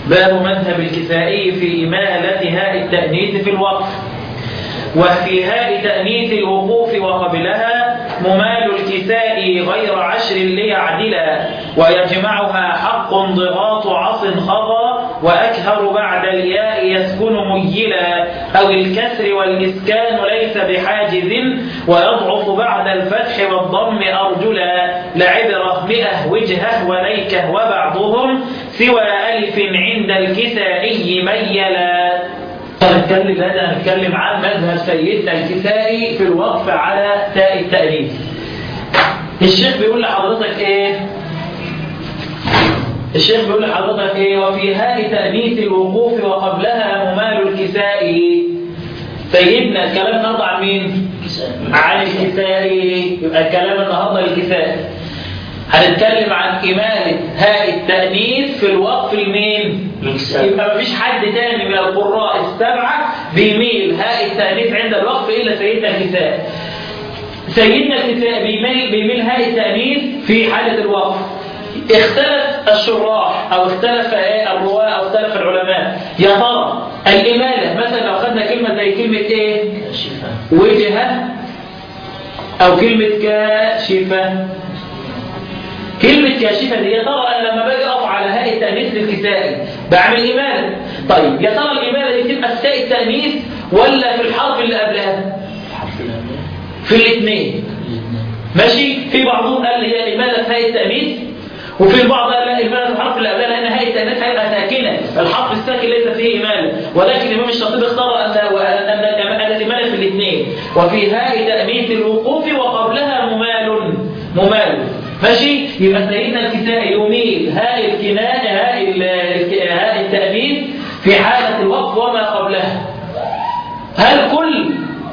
باب مذهب الكسائي في إمالة هاء التأنيث في الوقف. وفي هاء تأنيث الوقوف وقبلها ممال الكساء غير 10 ليعدلا، ويجمعها حق ضغاط عص خضى، وأكهر بعد الياء يسكن ميلا، أو الكسر والإسكان ليس بحاجز، ويضعف بعد الفتح والضم أرجلا، لعبرة 100 وجهه وليكه، وبعضهم سوى ألف عند الكسائي ميلا. هنتكلم عن مذهب سيدنا الكسائي في الوقف على تاء التأنيث. الشيخ بيقول لحضرتك ايه؟ وفي هاء تأنيث الوقوف وقبلها ممال الكسائي. سيدنا الكلام النهارده عن مين؟ عن الكسائي. يبقى الكلام النهارده الكسائي. هنتكلم عن إمالة هاء التأنيث في الوقف لمين؟ يبقى مفيش حد تاني من القراء السبعة بيميل هاء التأنيث عند الوقف إلا سيدنا الكسائي. سيدنا الكسائي بيميل هاء التأنيث في حالة الوقف. اختلف الشراح أو اختلف الرواة أو اختلف العلماء، يا ترى الإمالة مثلا لو خدنا كلمة زي كلمة إيه؟ وجهة، أو كلمة كاشفة. كلمة كاشفة دي يا ترى أنا لما باجي أقف على هاء التأنيث للكسائي بعمل إمالة. طيب يا ترى الإمالة دي تبقى في تاء التأنيث ولا في الحرف اللي قبلها؟ في الاثنين. ماشي؟ في بعضهم قال هي الإمالة في هاء التأنيث، وفي البعض قال لا الإمالة في الحرف اللي قبلها، لأن هاء التأنيث هيبقى ساكنة، الحرف الساكن ليس فيه إمالة، ولكن الإمام الشاطبي اختار أن الإمالة في الاثنين. وفي هاء تأنيث الوقوف وقبلها ممال. ماشي؟ يبقى سيدنا الكسائي يميل هاء التأنيث في حالة الوقف وما قبلها. هل كل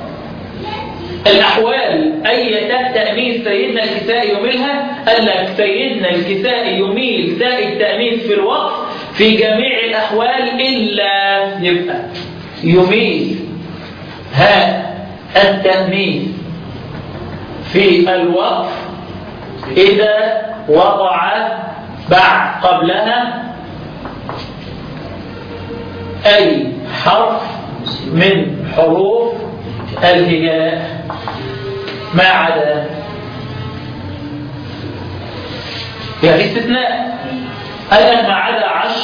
الأحوال أي تاء تأنيث سيدنا الكسائي يميلها؟ قال لك سيدنا الكسائي يميل تاء التأنيث في الوقف في جميع الأحوال، إلا يبقى يميل هاء التأنيث في الوقف إذا وقع بعد قبلها أي حرف من حروف الهجاء ما عدا، يعني استثناء، أي ما عدا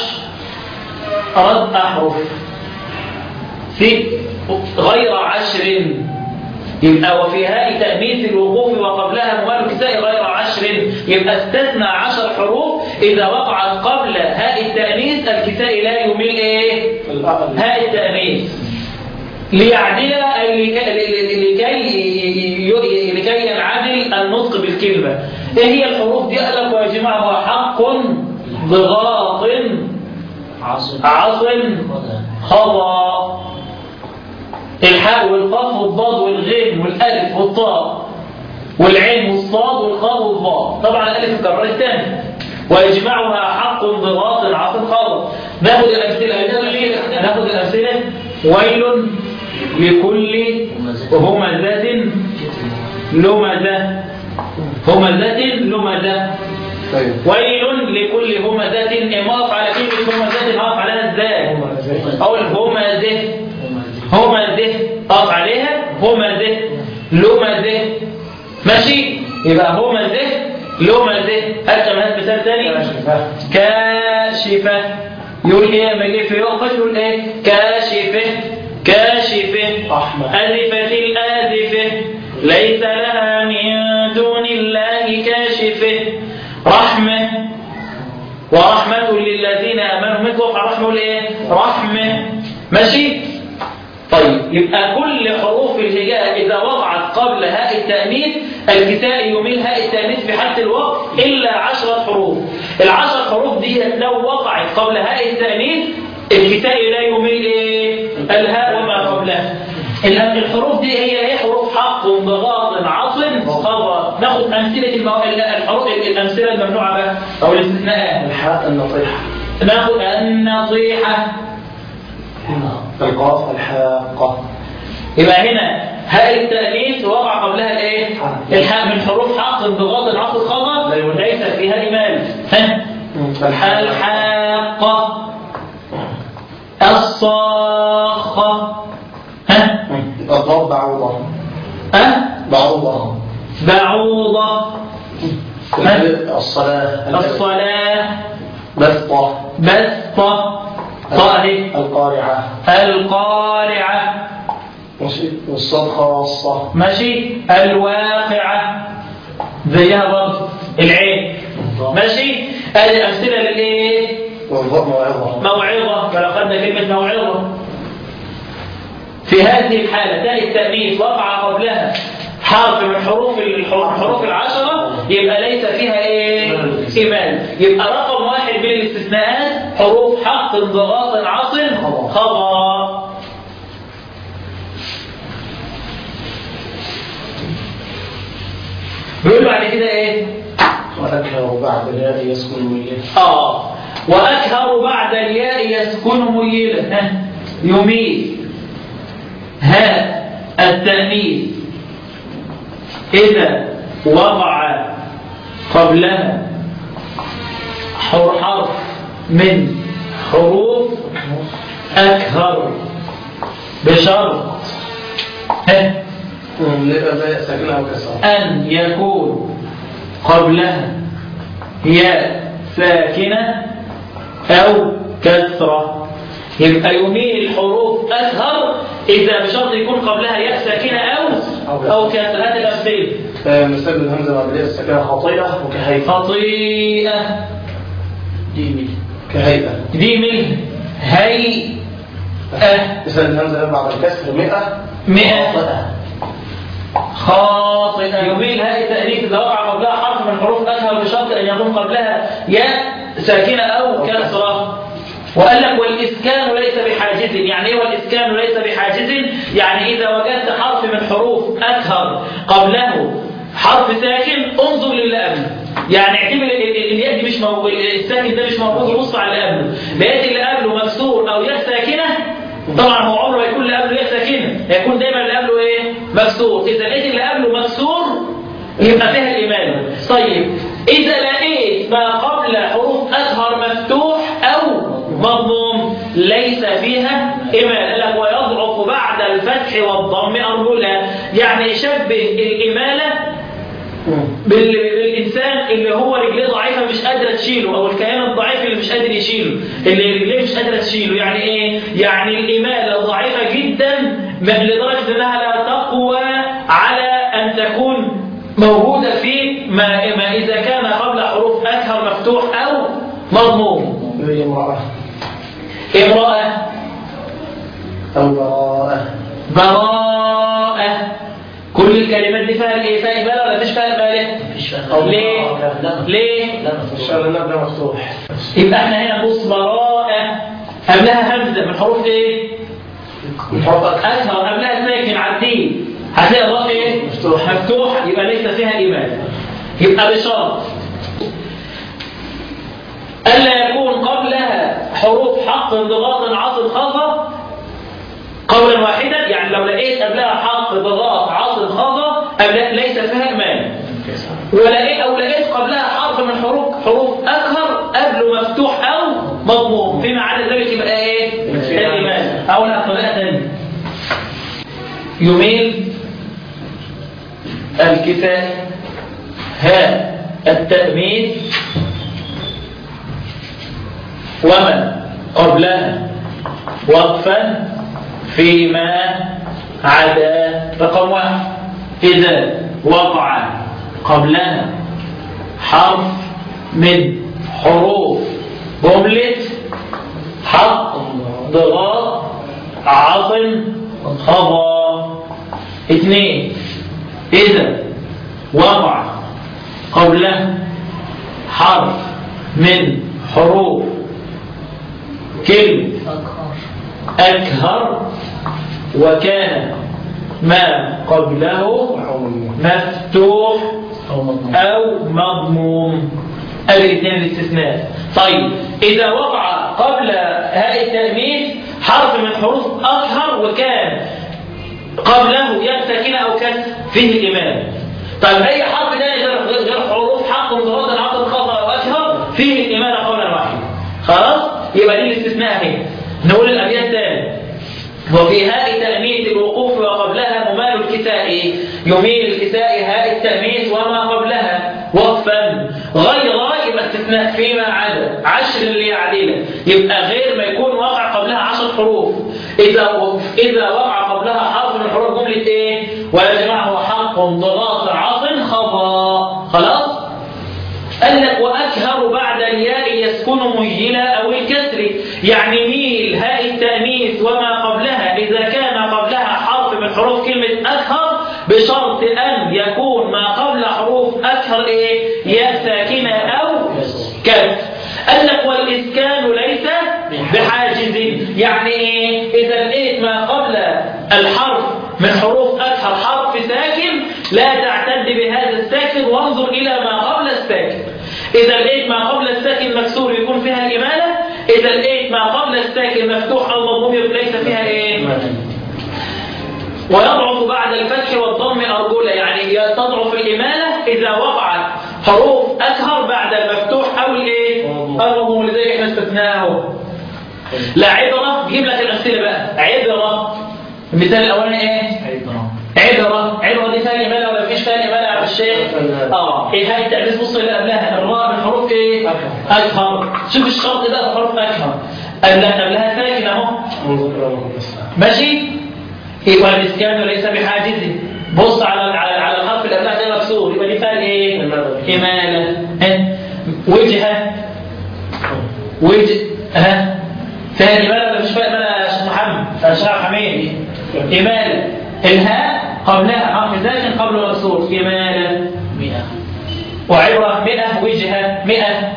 10 أحرف في غير 10. يبقى وفي هاء تأنيث الوقوف وقبلها ممال الكسائي غير 10، يبقى استثنى 10 حروف إذا وقعت قبل هاء التأنيث الكسائي لا يميل إيه؟ هاء التأنيث ليعدل، لكي ينعدل النطق بالكلمة. إيه هي الحروف دي؟ قال لك ويجمعها حق ضغاط عص خضى. الحاء والقاف والضاد والغين والالف والطاء والعين والصاد والقاف والضاء. طبعا الالف الكرر الثاني. ويجمعها حق ضغاط عص خضى. ناخذ الامثله. ويل لكل همزة لمزة. ويل لكل همزة. اقف على كلمة همزة، اقف عليها ازاي؟ اقول همزة اقف عليها همزة لمزة. ماشي؟ يبقى همزة لمزة. هات مثال ثاني. كاشفة. يقول ايه لما يجي في يوقف؟ يقول ايه؟ كاشفة أزفت الآزفة ليس لها من دون الله كاشفة. رحمة ورحمة للذين آمنوا منكم. رحمة الايه؟ رحمة. ماشي؟ طيب يبقى كل حروف الهجاء إذا وقعت قبل هاء التأنيث الكسائي يميل هاء التأنيث في حالة الوقف إلا 10 حروف. ال10 حروف دي لو وقعت قبل هاء التأنيث الكسائي لا يميل ايه؟ الهاء وما قبلها. الحروف دي هي حروف حق ضغاط عص خضى. ناخذ امثله الحروف الامثله الممنوعه بقى او الاستثناءات. الحاء النطيحه. ناخذ النطيحه. القاف الحاقه. يبقى هنا هاء التأنيث وقع قبلها الايه؟ الحاء من حروف حق ضغاط عص خضى ليس فيها إمالة. الحاقه. الصاخة. ها؟ الضاد بعوضة. بعوضة. بعوضة. الصلاة. بسطة. طاهي. القارعة. والصاد خاصة. ماشي. الواقعة زيها برضه العين. ماشي. ادي امثله للايه؟ موعظة. فلقدنا كلمة موعظة. في هذه الحالة تلاقي التأنيث وقع قبلها حرف من حروف العشرة، يبقى ليس فيها ايه؟ إمالة. يبقى رقم واحد من الاستثناءات حروف حق ضغاط عصر خضا. بيقول بعد كده ايه؟ وأكهر بعد الياء يسكن ميلا. وأكهر بعد الياء يسكن ميلا. يميل التأنيث إذا وضع قبلها حرف من حروف أكهر بشرط أن يكون قبلها ياء ساكنة أو كسرة. يبقى يميل الحروف أكهر إذا بشرط يكون قبلها ياء ساكنة أو كسرة. هذه الأمثلة. مثال الهمزة بعد الياء الساكنة خطيئة وكهيئة. خطيئة. كهيئة. هيئة. مثال الهمزة بعد الكسر 100. خاطئة. يميل هاء التأنيث إذا وقع قبلها حرف من حروف أكهر بشرط أن يكون قبلها ياء ساكنة أو كسرة. وقال لك والإسكان ليس بحاجز. يعني إيه والإسكان ليس بحاجز؟ يعني إذا وجدت حرف من حروف أكهر قبله حرف ساكن انظر للي قبله. يعني اعتبر الياء دي مش موجود، الساكن ده مش موجود، بص على اللي قبله. لقيت اللي قبله مكسور أو ياء ساكنة، طبعا هو عمره ما يكون اللي قبله ياء ساكنة، هيكون دايما اللي قبله ايه؟ مكسور. إذا لقيت اللي قبله مكسور يبقى فيها الإمالة. طيب إذا لقيت ما قبل حروف أكهر مفتوح أو مضموم ليس فيها إمالة. قال لك ويضعف بعد الفتح والضم أرجلها. يعني يشبه الإمالة بالإنسان اللي هو رجليه ضعيفة مش قادرة تشيله، أو الكيان الضعيف اللي مش قادر يشيله، اللي رجليه مش قادرة تشيله. يعني إيه؟ يعني الإمالة ضعيفة جدا لدرجة أنها لا تقوى على أن تكون موجودة في ما إذا كان قبل حروف أكهر مفتوح أو مضموم. امرأة أو براءة. كل الكلمات دي فيها الايه؟ فيها إمالة ولا مفيش فيها إمالة؟ ليه؟ لا مفتوح. يبقى احنا هنا بص براءة قبلها همزة من حروف ايه؟ من حروف أكهر قبلها ساكن عديه، هتلاقي الراء ايه؟ مفتوح. يبقى ليس فيها إمالة. يبقى بشرط ألا يكون قبلها حروف حق انضغاط عاصل خفض قولا واحدا. يعني لو لقيت قبلها حق ضغاط عاصل خفض ليس فيها إمالة. لقيت قبلها حرف من حروف أكهر قبله مفتوح أو مضموم، فيما عدا ذلك يبقى ايه؟ الإمالة. أو طريقة ثانية يميل الكتاب التأميز ومن قبلها وقفا فيما عدا. رقم 1 إذا وقع قبلها حرف من حروف جملة حق ضغاط عاصل خضا. 2 إذا وقع قبلها حرف من حروف كلمة أكهر وكان ما قبله مفتوح أو مضموم. الاثنين الاستثناء. طيب إذا وقع قبل هاء التأنيث حرف من حروف أكهر وكان قبله ياء ساكنة أو كسر فيه الإمالة. طيب أي حرف ثاني غير حروف حق انضغاط العقل خطأ أو أكهر فيه الإمالة قولا واحدا. خلاص؟ يبقى دي الاستثناء اهي. نقول الأبيات تاني. وفي هاء تأنيث الوقوف وقبلها ممال الكساء يميل الكساء هاء التأنيث وما قبلها وقفا غير يبقى استثناء فيما عدا 10 اللي يعدله، يبقى غير ما يكون وقع قبلها 10 حروف. إذا وقع قبلها حرف من حروف جملة إيه؟ ويا جماعة هو حق ضغاط عاص خضا. خلاص؟ قال لك وأكهر بعد الياء يسكن مهيلا أو الكسر، يعني ميل هاء التأنيث وما قبلها إذا كان قبلها حرف من حروف كلمة أكهر بشرط أن يكون ما قبل حروف أكهر إيه؟ ياء ساكنة أو كسر. قال لك والإسكان ليس بحاجز، يعني إيه؟ إذا لقيت ما قبل الحرف من حروف أكهر حرف ساكن لا تعتد بهذا الساكن وانظر إلى ما قبل الساكن. إذا لقيت ما قبل الساكن مكسور يكون فيها الإمالة، إذا لقيت ما قبل الساكن مفتوح أو مضموم ليس فيها إيه؟ ويضعف بعد الفتح والضم أرجولا، يعني تضعف الإمالة إذا وقعت حروف أكهر بعد المفتوح أو الإيه؟ المضموم. لذلك إحنا استثناه. لا عبرة، جيب لك الأمثلة بقى. عبرة، المثال الأولاني إيه؟ عبرة دي فيها الإمالة ولا مفيش فيها الإمالة يا عبد الشيخ؟ إيه هاي التأنيث؟ بص اللي قبلها الراء من حروف إيه؟ أكهر. شوف الشرط ده حروف أكهر. قبلها ساكن أهو. ماشي؟ يبقى الإسكان ليس بحاجز. بص على الحرف اللي قبلها ده مكسور، يبقى دي فيها إيه؟ إمالة. وجهة فيها إمالة ولا مش فيها إمالة يا شيخ محمد؟ يا شيخ حميد إمالة. الهاء قبلها حرف ساكن قبله مكسور إمالة. 100 وعبرة 100 وجهة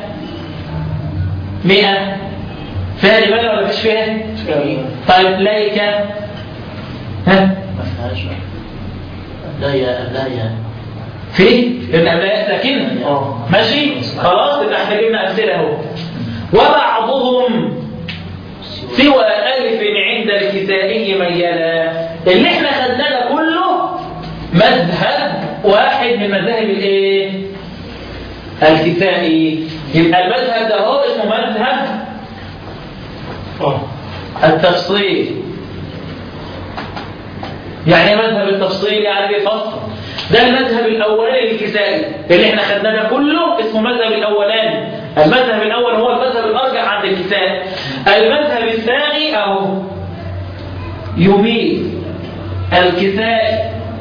100 فيها إمالة ولا مش فيها؟ طيب ليك ما فيهاش. لا يا في لأن لا ساكنة. ماشي خلاص. يبقى احنا جبنا أمثلة اهو. وبعضهم سوى ألف عند الكسائي ميلا. اللي احنا خدناه ده كله مذهب واحد من مذاهب الايه؟ الكسائي. يبقى المذهب ده هو اسمه مذهب التفصيل. يعني مذهب التفصيل يعني بيفصل. ده المذهب الاولاني للكسائي اللي احنا خدناه ده كله اسمه مذهب الاولاني. المذهب الاول هو المذهب الارجح عند الكسائي. المذهب الثاني اهو يميل الكسائي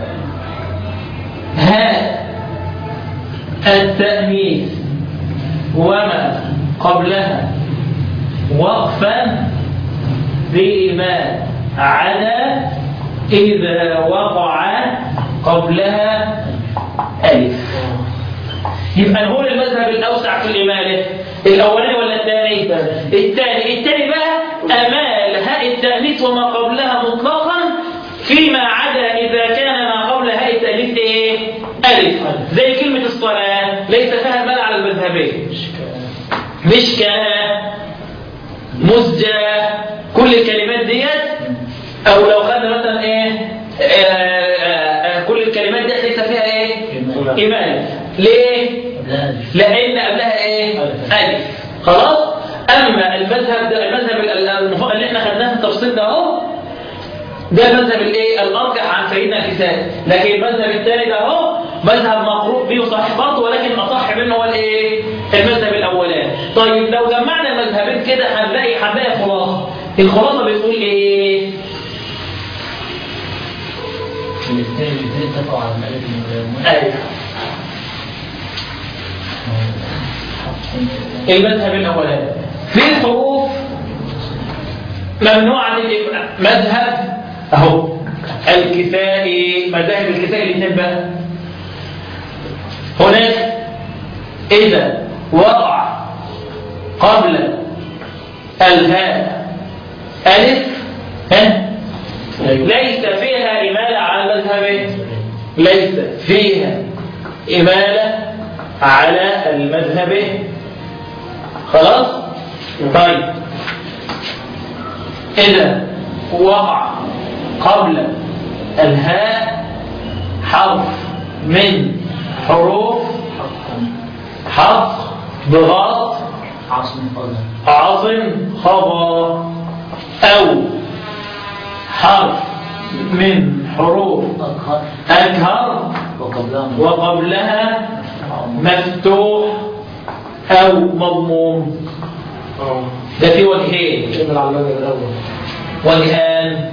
هاء التأنيث وما قبلها وقفا بما عدا إذا وقع قبلها ألف. يبقى نقول المذهب الأوسع في الإمالة الأولاني ولا الثاني؟ الثاني بقى أمال هاء التأنيث وما قبلها مطلقا فيما عدا إذا كان ما قبل هاء التأنيث إيه؟ ألف. زي كلمة الصلاة ليس فيها مال على المذهبين. مشكاة مزجة كل الكلمات ديت، أو لو خدنا مثلا إيه كل الكلمات ديت ليس فيها إيه؟ إمالة. ليه؟ لأن قبلها إيه؟ ألف. خلاص. أما المذهب ده المذهب اللي احنا خدناه في التفصيل ده اهو ده المذهب الايه الارجح عن سيدنا الكسائي. لكن المذهب الثاني ده اهو مذهب مقروء به وصحيح برضه، ولكن الاصح منه هو الايه؟ المذهب الاولاني. طيب لو جمعنا المذهبين كده هنلاقي خلاصه. الخلاصه بتقول ايه؟ الاثنين تقع على الالف ايوه. المذهب الاولاني في حروف ممنوعه للإقراء. مذهب اهو الكسائي. مذاهب الكسائي الاثنين بقى هناك اذا وقع قبل الهاء الف ليس فيها إمالة على المذهب، ليس فيها إمالة على المذهب. خلاص. طيب إذا وقع قبل الهاء حرف من حروف حق ضغط عاصم خضا أو حرف من حروف أجهر وقبلها مفتوح أو مضموم. ده في وجهين، وجهان.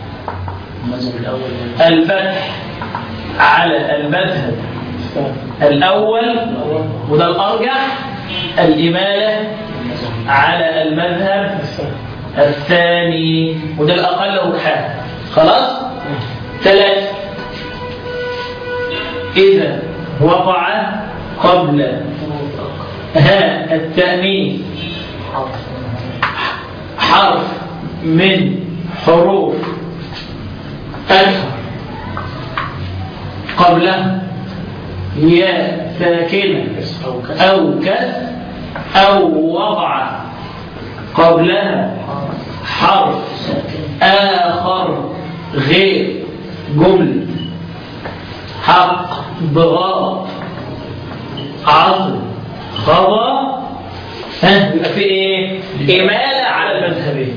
الفتح على المذهب الأول وده الأرجح، الإمالة على المذهب الثاني وده الأقل رجحانا. خلاص؟ 3 إذا وقع قبل ها التأنيث حرف من حروف أجهر قبلها ياء ساكنة أو كسر أو وضع قبلها حرف آخر غير جملة حق ضغاط عصر خضا، يبقى في ايه؟ إمالة على المذهبين.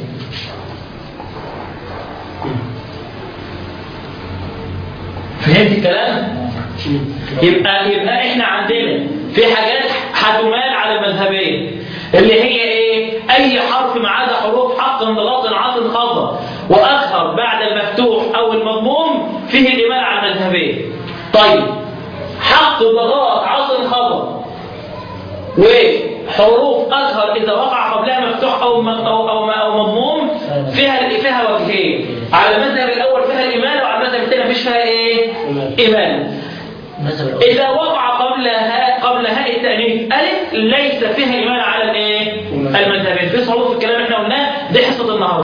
فهمت الكلام؟ يبقى احنا عندنا في حاجات هتمال على المذهبين اللي هي ايه؟ اي حرف ما عدا حروف حق انضغاط عاصم خضا واخر بعد المفتوح او المضموم فيه الاماله على المذهبين. طيب حق ضغاط عاصم خضا وحروف اخر اذا وقع قبلها مفتوح او مضموم فيها وجهين، على المذهب الاول فيها الاماله وعلى المذهب الثاني مفيش فيها ايه؟ اماله. إذا وقع قبل هاء التأنيث ألف ليس فيها إمالة على الإيه؟ المذهبين. في صعوبة في الكلام احنا قلناه، دي حصة النهارده.